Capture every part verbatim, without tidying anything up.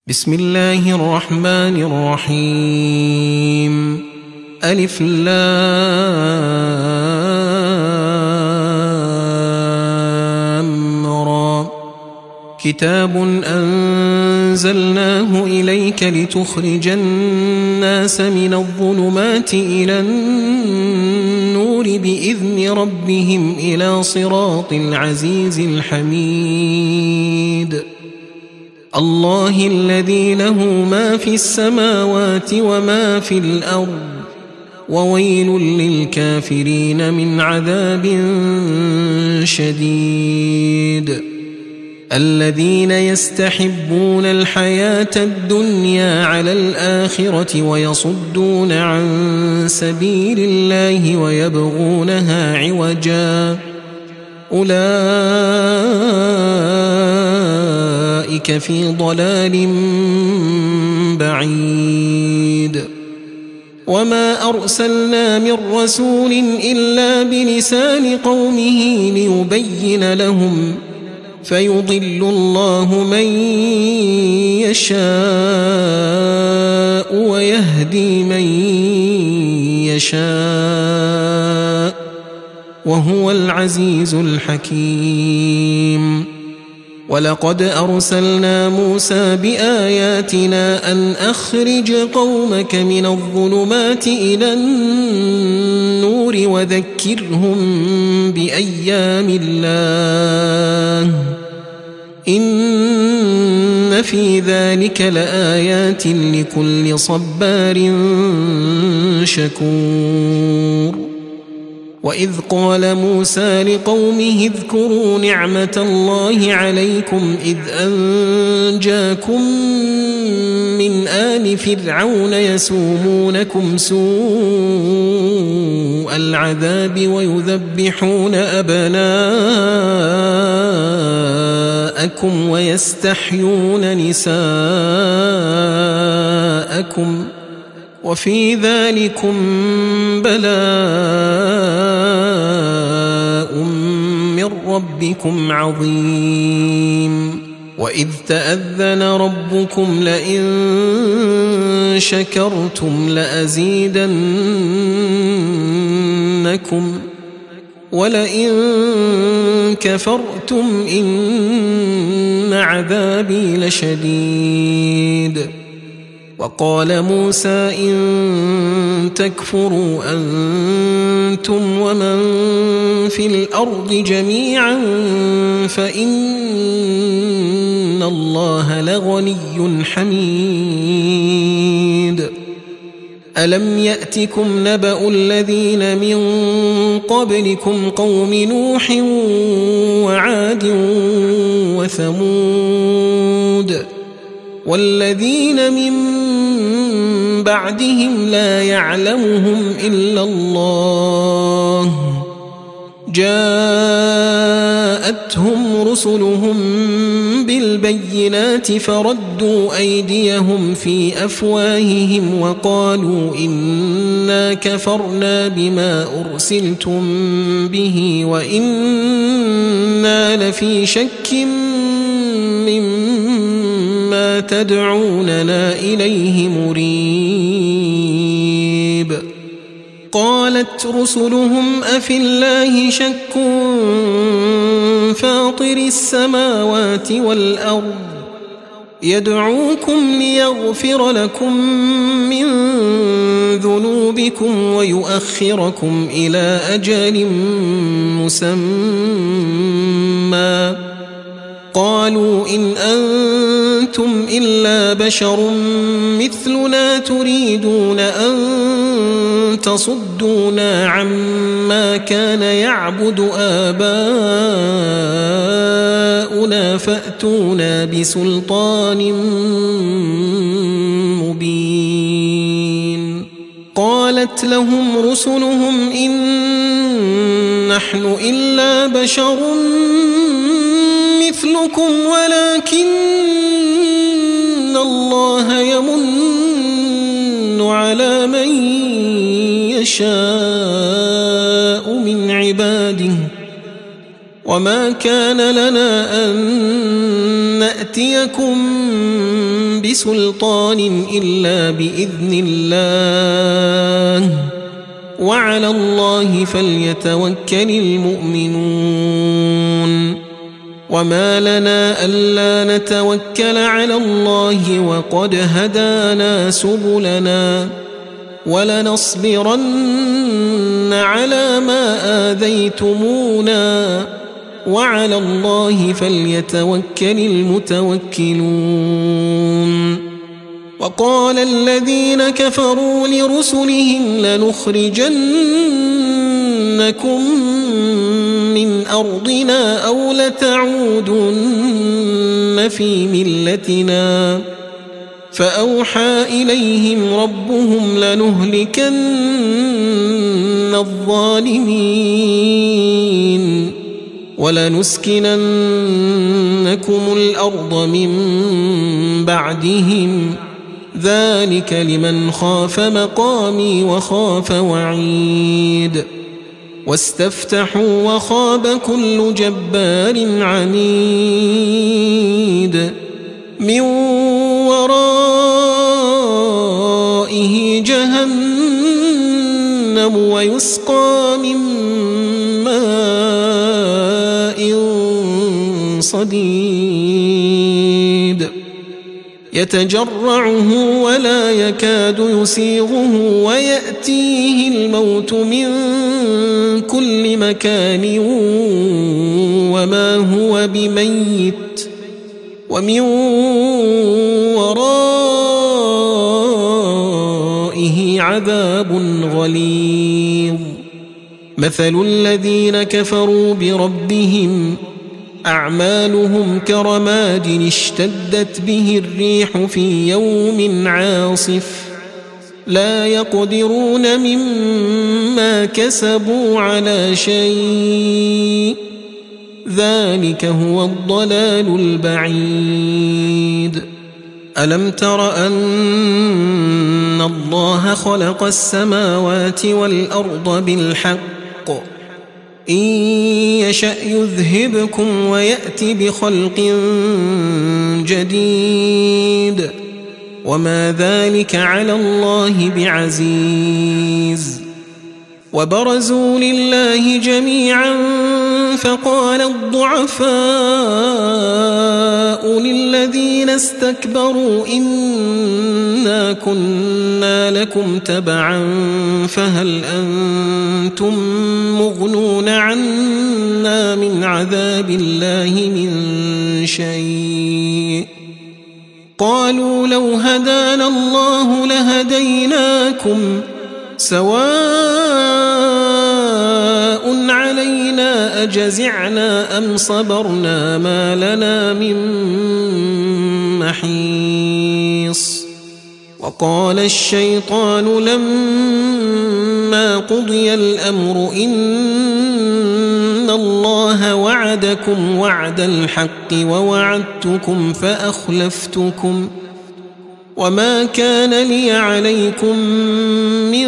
بسم الله الرحمن الرحيم. ألف لام را. كتاب أنزلناه إليك لتخرج الناس من الظلمات إلى النور بإذن ربهم إلى صراط العزيز الحميد. الله الذي له ما في السماوات وما في الأرض، وويل للكافرين من عذاب شديد. الذين يستحبون الحياة الدنيا على الآخرة ويصدون عن سبيل الله ويبغونها عوجا، أولئك في ضلال بعيد. وما أرسلنا من رسول إلا بلسان قومه ليبين لهم، فيضل الله من يشاء ويهدي من يشاء، وهو العزيز الحكيم. ولقد أرسلنا موسى بآياتنا أن أخرج قومك من الظلمات إلى النور وذكرهم بأيام الله، إن في ذلك لآيات لكل صبار شكور. وإذ قال موسى لقومه اذكروا نعمة الله عليكم إذ أنجاكم من آل فرعون يسومونكم سوء العذاب ويذبحون أبناءكم ويستحيون نساءكم، وفي ذلكم بلاء من ربكم عظيم. وإذ تأذن ربكم لئن شكرتم لأزيدنكم ولئن كفرتم إن عذابي لشديد. وقال موسى إن تكفروا أنتم ومن في الأرض جميعا فإن الله لغني حميد. ألم يأتكم نبأ الذين من قبلكم قوم نوح وعاد وثمود والذين من بعدهم لا يعلمهم إلا الله، جاءتهم رسلهم بالبينات فردوا أيديهم في أفواههم وقالوا إنا كفرنا بما أرسلتم به وإنا لفي شك مما تدعوننا إليه مريب. قالت رسلهم أفي الله شك فاطر السماوات والأرض يدعوكم ليغفر لكم من ذنوبكم ويؤخركم إلى أجل مسمى، قالوا إن أنتم إلا بشر مثلنا تريدون أن تصدونا عما كان يعبد آباؤنا فأتونا بسلطان مبين. قالت لهم رسلهم إن نحن إلا بشر مثلكم ولكن الله يمن على من يشاء من عباده، وما كان لنا أن نأتيكم بسلطان إلا بإذن الله وعلى الله فليتوكل المؤمنون وما لنا ألا نتوكل على الله وقد هدانا سبلنا ولنصبرن على ما آذيتمونا وعلى الله فليتوكل المتوكلون وقال الذين كفروا لرسلهم لنخرجنكم من أرضنا أو لتعودن في ملتنا فأوحى إليهم ربهم لنهلكن الظالمين ولنسكننكم الأرض من بعدهم ذلك لمن خاف مقامي وخاف وعيد واستفتحوا وخاب كل جبار عنيد من ورائه جهنم ويسقى من ماء صديد يتجرعه ولا يكاد يسيغه ويأتيه الموت من كل مكان وما هو بميت ومن ورائه عذاب غليظ مثل الذين كفروا بربهم أعمالهم كرماد اشتدت به الريح في يوم عاصف لا يقدرون مما كسبوا على شيء ذلك هو الضلال البعيد ألم تر أن الله خلق السماوات والأرض بالحق إن يشأ يذهبكم ويأتي بخلق جديد وما ذلك على الله بعزيز وبرزوا لله جميعا فقال الضعفاء للذين استكبروا إنا كنا لكم تبعا فهل أنتم مغنون عنا من عذاب الله من شيء قالوا لو هدانا الله لهديناكم سواء علينا أجزعنا أم صبرنا ما لنا من محيص وقال الشيطان لما قضي الأمر إن الله وعدكم وعد الحق ووعدتكم فأخلفتكم وما كان لي عليكم من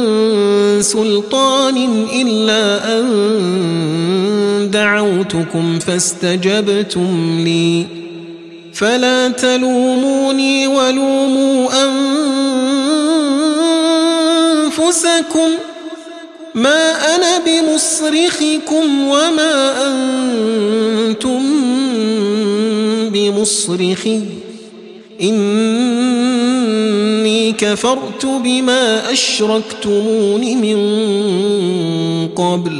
سلطان إلا أن دعوتكم فاستجبتم لي فلا تلوموني ولوموا أنفسكم ما أنا بمصرخكم وما أنتم بمصرخي إني كفرت بما أشركتمون من قبل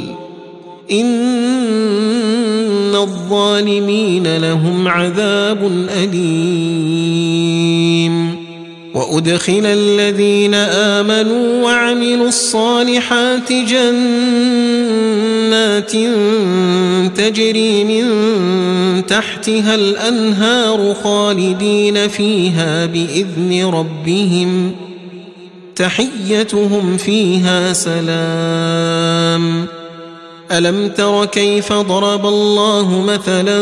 إن الظالمين لهم عذاب أليم وأدخل الذين آمنوا وعملوا الصالحات جنات تجري من تحتها الأنهار خالدين فيها بإذن ربهم تحيتهم فيها سلام ألم تر كيف ضرب الله مثلا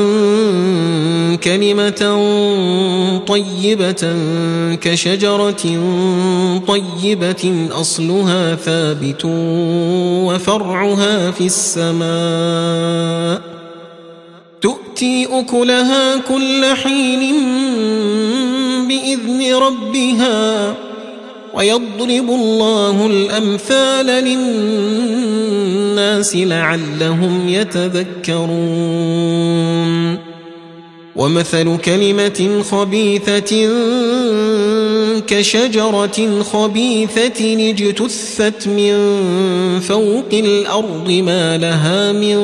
كلمة طيبة كشجرة طيبة أصلها ثابت وفرعها في السماء تؤتي أكلها كل حين بإذن ربها ويضرب الله الأمثال للناس لعلهم يتذكرون ومثل كلمة خبيثة كشجرة خبيثة اجتثت من فوق الأرض ما لها من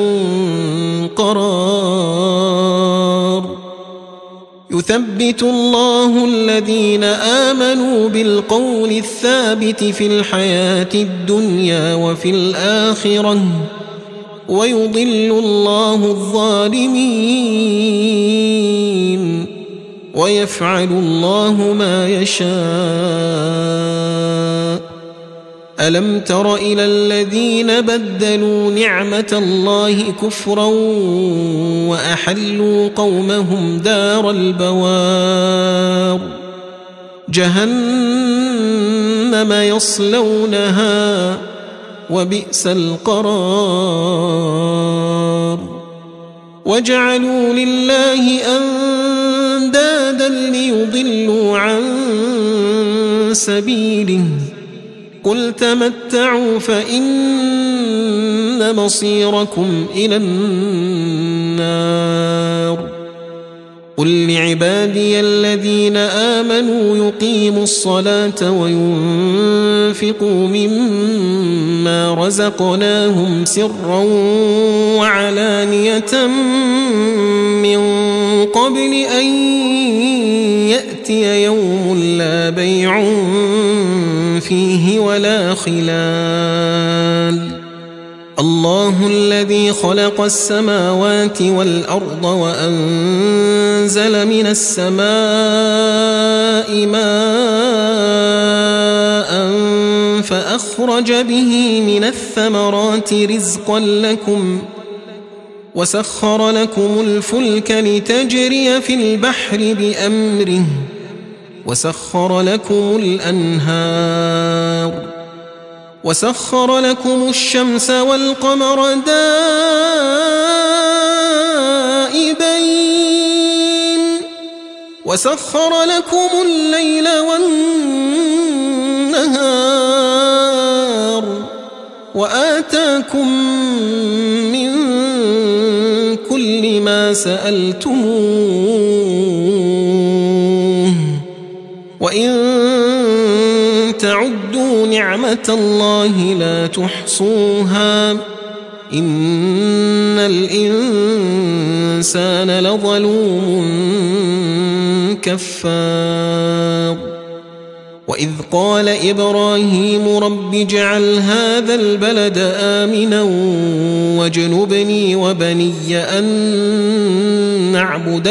قرار يثبت الله الذين آمنوا بالقول الثابت في الحياة الدنيا وفي الآخرة ويضل الله الظالمين ويفعل الله ما يشاء. ألم تر إلى الذين بدلوا نعمة الله كفرا وأحلوا قومهم دار البوار جهنم يصلونها وبئس القرار وجعلوا لله أندادا ليضلوا عن سبيله قل تمتعوا فإن مصيركم إلى النار قل لعبادي الذين آمنوا يقيموا الصلاة وينفقوا مما رزقناهم سرا وعلانية من قبل أن يأتي يوم لا بيع فيه ولا خلال الله الذي خلق السماوات والأرض وأنزل من السماء ماء فأخرج به من الثمرات رزقا لكم وسخر لكم الفلك لتجري في البحر بأمره وسخر لكم الأنهار وسخر لكم الشمس والقمر دائبين وسخر لكم الليل والنهار وآتاكم من كل ما سألتموه وإن تعدوا نعمة الله لا تحصوها إن الإنسان لظلوم كفار وإذ قال إبراهيم رب اجعل هذا البلد آمنا واجنبني وبني أن نعبد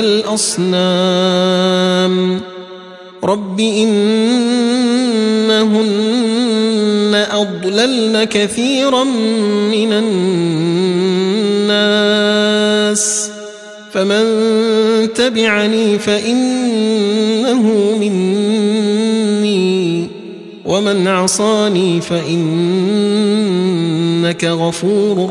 الأصنام رب إنهن أضللن كثيرا من الناس فمن تبعني فإنه مني ومن عصاني فإنك غفور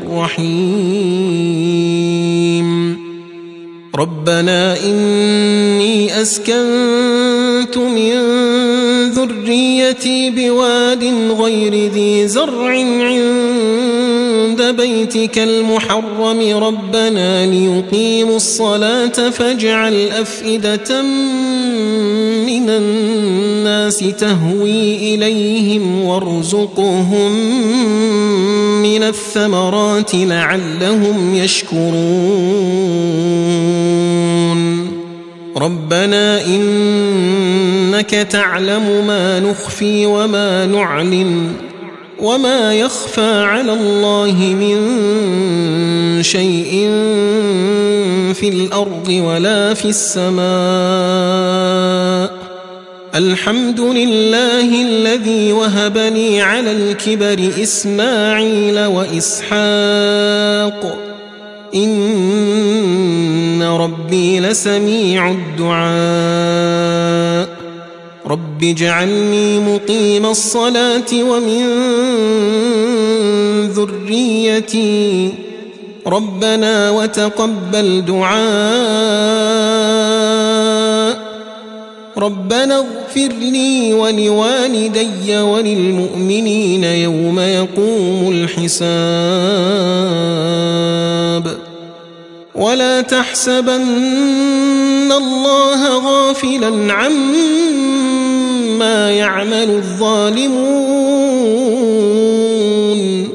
رحيم ربنا إني أسكنت من ذريتي بواد غير ذي زرع عند بيتك المحرم ربنا ليقيموا الصلاة فاجعل أفئدة من الناس تهوي إليهم وارزقهم من الثمرات لعلهم يشكرون ربنا إنك تعلم ما نخفي وما نعلن وما يخفى على الله من شيء في الأرض ولا في السماء الحمد لله الذي وهبني على الكبر إسماعيل وإسحاق إن ربي لسميع الدعاء رب اجعلني مقيم الصلاة ومن ذريتي ربنا وتقبل دعاء ربنا اغفر لي ولوالدي وللمؤمنين يوم يقوم الحساب ولا تحسبن الله غافلا عما يعمل الظالمون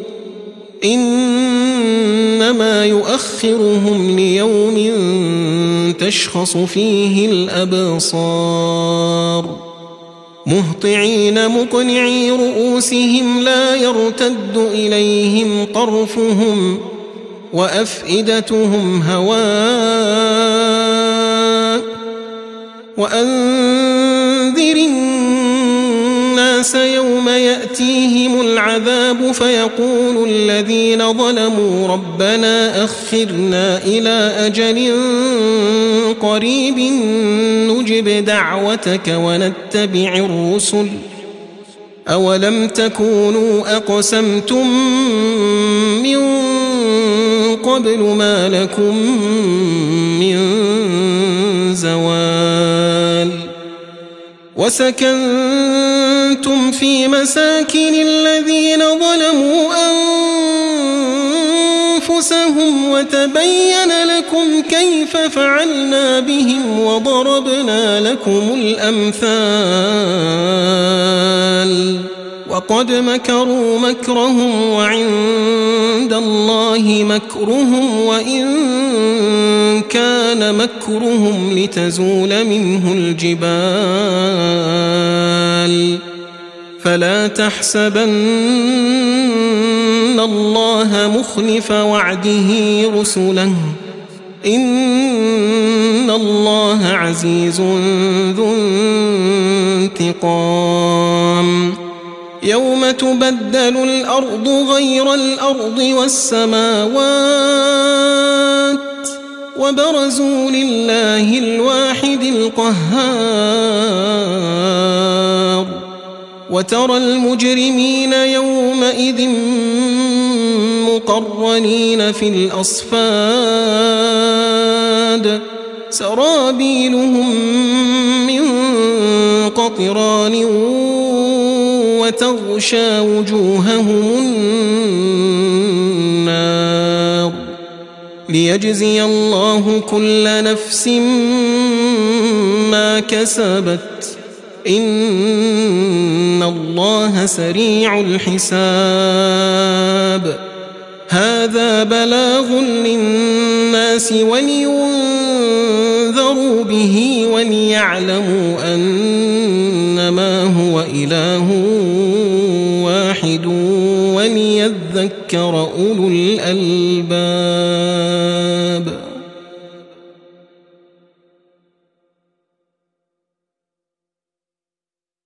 إنما يؤخرهم ليوم تشخص فيه الأبصار مهطعين مقنعي رؤوسهم لا يرتد إليهم طرفهم وأفئدتهم هواء وأنذر الناس يوم يأتيهم العذاب فيقول الذين ظلموا ربنا أخرنا إلى أجل قريب نجب دعوتك ونتبع الرسل أولم تكونوا أقسمتم من قبل ما لكم من زوال وسكنتم في مساكن الذين ظلموا أنفسهم وتبين لكم كيف فعلنا بهم وضربنا لكم الأمثال وقد مكروا مكرهم وعند الله مكرهم وإن كان مكرهم لتزول منه الجبال فلا تحسبن الله مخلف وعده رسله إن الله عزيز ذو انتقام يوم تبدل الأرض غير الأرض والسماوات وبرزوا لله الواحد القهار وترى المجرمين يومئذ مقرنين في الأصفاد سرابيلهم من قطران وتغشى وجوههم النار ليجزي الله كل نفس ما كسبت إن الله سريع الحساب هذا بلاغ للناس ولينذروا به وليعلموا أنما هو إله واحد وليذكر أولو الألباب.